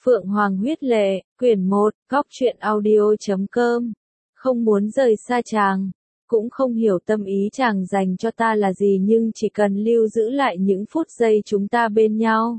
Phượng Hoàng huyết lệ, quyển 1, góc truyện audio.com. Không muốn rời xa chàng, cũng không hiểu tâm ý chàng dành cho ta là gì, nhưng chỉ cần lưu giữ lại những phút giây chúng ta bên nhau.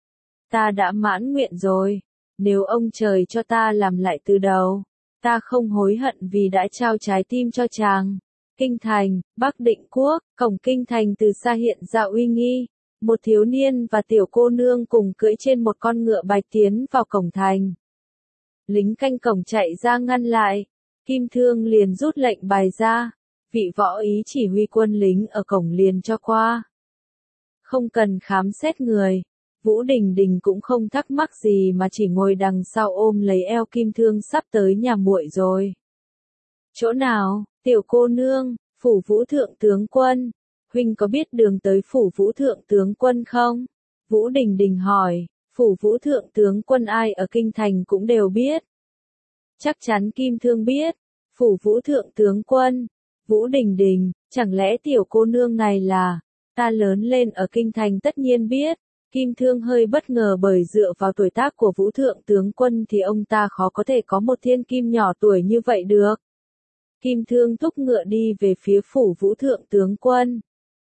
Ta đã mãn nguyện rồi, nếu ông trời cho ta làm lại từ đầu, ta không hối hận vì đã trao trái tim cho chàng. Kinh thành, Bắc Định Quốc, cổng kinh thành từ xa hiện ra uy nghi. Một thiếu niên và tiểu cô nương cùng cưỡi trên một con ngựa bạch tiến vào cổng thành. Lính canh cổng chạy ra ngăn lại. Kim Thương liền rút lệnh bài ra. Vị võ ý chỉ huy quân lính ở cổng liền cho qua. Không cần khám xét người. Vũ Đình Đình cũng không thắc mắc gì mà chỉ ngồi đằng sau ôm lấy eo Kim Thương, sắp tới nhà muội rồi. Chỗ nào, tiểu cô nương? Phủ Vũ Thượng tướng quân. Huynh có biết đường tới phủ Vũ Thượng tướng quân không? Vũ Đình Đình hỏi. Phủ Vũ Thượng tướng quân ai ở kinh thành cũng đều biết. Chắc chắn Kim Thương biết. Phủ Vũ Thượng tướng quân. Vũ Đình Đình, chẳng lẽ tiểu cô nương này là... Ta lớn lên ở kinh thành tất nhiên biết. Kim Thương hơi bất ngờ bởi dựa vào tuổi tác của Vũ Thượng tướng quân thì ông ta khó có thể có một thiên kim nhỏ tuổi như vậy được. Kim Thương thúc ngựa đi về phía phủ Vũ Thượng tướng quân.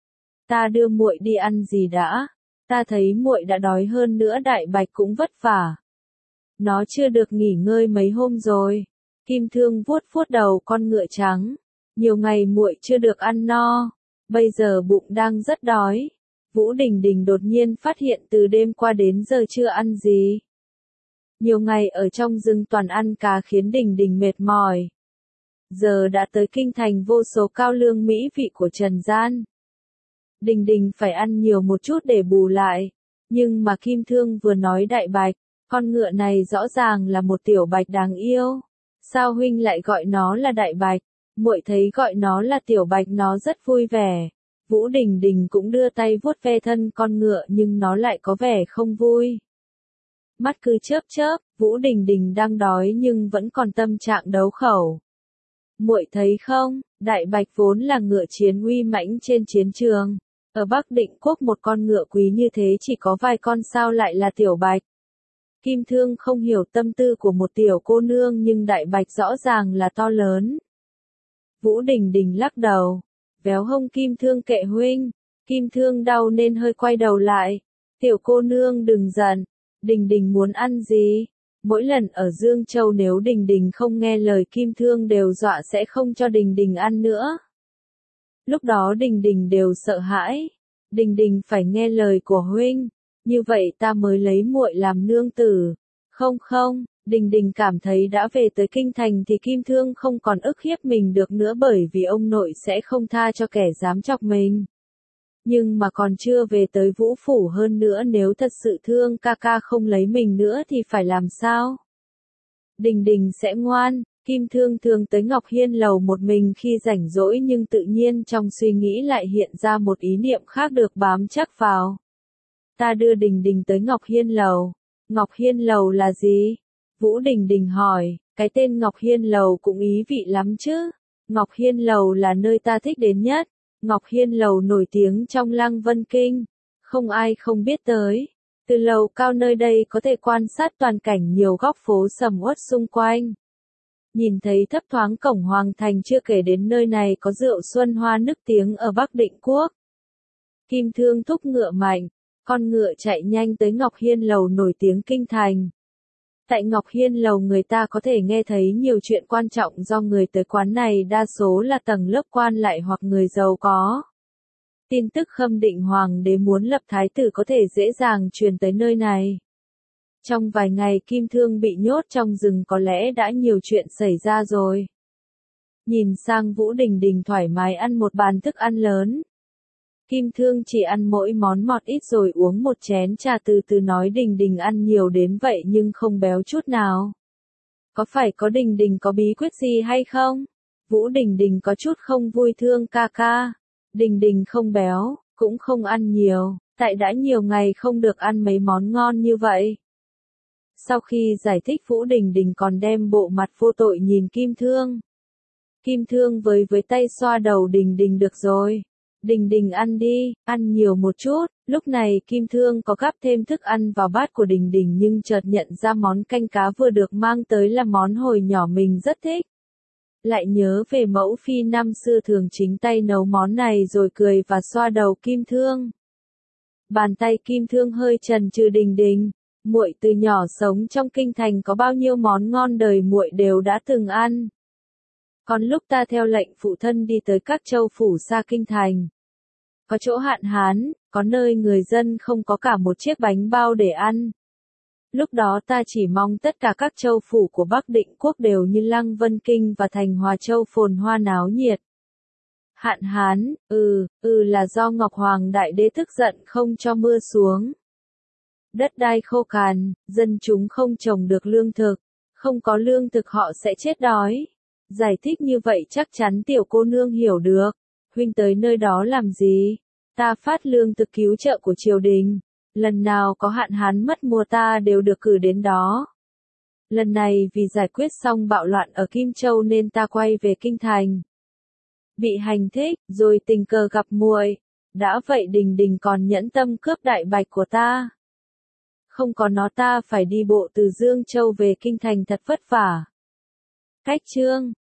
Ta đưa muội đi ăn gì đã? Ta thấy muội đã đói, hơn nữa Đại Bạch cũng vất vả. Nó chưa được nghỉ ngơi mấy hôm rồi. Kim Thương vuốt vuốt đầu con ngựa trắng. Nhiều ngày muội chưa được ăn no, bây giờ bụng đang rất đói. Vũ Đình Đình đột nhiên phát hiện từ đêm qua đến giờ chưa ăn gì. Nhiều ngày ở trong rừng toàn ăn cá khiến Đình Đình mệt mỏi. Giờ đã tới kinh thành vô số cao lương mỹ vị của trần gian. Đình Đình phải ăn nhiều một chút để bù lại. Nhưng mà Kim Thương vừa nói Đại Bạch, con ngựa này rõ ràng là một tiểu bạch đáng yêu. Sao huynh lại gọi nó là Đại Bạch? Muội thấy gọi nó là tiểu bạch nó rất vui vẻ. Vũ Đình Đình cũng đưa tay vuốt ve thân con ngựa nhưng nó lại có vẻ không vui. Mắt cứ chớp chớp, Vũ Đình Đình đang đói nhưng vẫn còn tâm trạng đấu khẩu. Muội thấy không, Đại Bạch vốn là ngựa chiến uy mãnh trên chiến trường. Ở Bắc Định Quốc một con ngựa quý như thế chỉ có vài con, sao lại là tiểu bạch? Kim Thương không hiểu tâm tư của một tiểu cô nương nhưng Đại Bạch rõ ràng là to lớn. Vũ Đình Đình lắc đầu. Véo hông Kim Thương, kệ huynh. Kim Thương đau nên hơi quay đầu lại. Tiểu cô nương đừng giận. Đình Đình muốn ăn gì? Mỗi lần ở Dương Châu nếu Đình Đình không nghe lời Kim Thương đều dọa sẽ không cho Đình Đình ăn nữa. Lúc đó Đình Đình đều sợ hãi. Đình Đình phải nghe lời của huynh. Như vậy ta mới lấy muội làm nương tử. Không không, Đình Đình cảm thấy đã về tới kinh thành thì Kim Thương không còn ức hiếp mình được nữa, bởi vì ông nội sẽ không tha cho kẻ dám chọc mình. Nhưng mà còn chưa về tới Vũ Phủ, hơn nữa nếu thật sự thương ca ca không lấy mình nữa thì phải làm sao? Đình Đình sẽ ngoan. Kim Thương thường tới Ngọc Hiên lầu một mình khi rảnh rỗi, nhưng tự nhiên trong suy nghĩ lại hiện ra một ý niệm khác được bám chắc vào. Ta đưa Đình Đình tới Ngọc Hiên lầu. Ngọc Hiên lầu là gì? Vũ Đình Đình hỏi. Cái tên Ngọc Hiên lầu cũng ý vị lắm chứ. Ngọc Hiên lầu là nơi ta thích đến nhất. Ngọc Hiên lầu nổi tiếng trong Lăng Vân Kinh. Không ai không biết tới. Từ lầu cao nơi đây có thể quan sát toàn cảnh nhiều góc phố sầm uất xung quanh. Nhìn thấy thấp thoáng cổng hoàng thành, chưa kể đến nơi này có rượu Xuân Hoa nức tiếng ở Bắc Định Quốc. Kim Thương thúc ngựa mạnh. Con ngựa chạy nhanh tới Ngọc Hiên lầu nổi tiếng kinh thành. Tại Ngọc Hiên lầu người ta có thể nghe thấy nhiều chuyện quan trọng, do người tới quán này đa số là tầng lớp quan lại hoặc người giàu có. Tin tức Khâm Định Hoàng đế muốn lập thái tử có thể dễ dàng truyền tới nơi này. Trong vài ngày Kim Thương bị nhốt trong rừng có lẽ đã nhiều chuyện xảy ra rồi. Nhìn sang Vũ Đình Đình thoải mái ăn một bàn thức ăn lớn. Kim Thương chỉ ăn mỗi món mọt ít rồi uống một chén trà, từ từ nói Đình Đình ăn nhiều đến vậy nhưng không béo chút nào. Có phải có Đình Đình có bí quyết gì hay không? Vũ Đình Đình có chút không vui. Thương ca ca. Đình Đình không béo, cũng không ăn nhiều, tại đã nhiều ngày không được ăn mấy món ngon như vậy. Sau khi giải thích, Vũ Đình Đình còn đem bộ mặt vô tội nhìn Kim Thương. Kim Thương với tay xoa đầu Đình Đình, được rồi. Đình Đình ăn đi, ăn nhiều một chút. Lúc này Kim Thương có gắp thêm thức ăn vào bát của Đình Đình nhưng chợt nhận ra món canh cá vừa được mang tới là món hồi nhỏ mình rất thích. Lại nhớ về mẫu phi năm xưa thường chính tay nấu món này rồi cười và xoa đầu Kim Thương. Bàn tay Kim Thương hơi chần chừ. Đình Đình, muội từ nhỏ sống trong kinh thành có bao nhiêu món ngon đời muội đều đã từng ăn. Còn lúc ta theo lệnh phụ thân đi tới các châu phủ xa kinh thành, có chỗ hạn hán, có nơi người dân không có cả một chiếc bánh bao để ăn. Lúc đó ta chỉ mong tất cả các châu phủ của Bắc Định quốc đều như Lăng Vân Kinh và thành Hòa Châu phồn hoa náo nhiệt. Hạn hán, là do Ngọc Hoàng Đại Đế tức giận không cho mưa xuống. Đất đai khô cằn, dân chúng không trồng được lương thực, không có lương thực họ sẽ chết đói. Giải thích như vậy chắc chắn tiểu cô nương hiểu được. Huynh tới nơi đó làm gì? Ta phát lương thực cứu trợ của triều đình. Lần nào có hạn hán mất mùa ta đều được cử đến đó. Lần này vì giải quyết xong bạo loạn ở Kim Châu nên ta quay về kinh thành. Bị hành thích, rồi tình cờ gặp muội. Đã vậy Đình Đình còn nhẫn tâm cướp đại bạch của ta. Không có nó ta phải đi bộ từ Dương Châu về kinh thành thật vất vả. Cách chương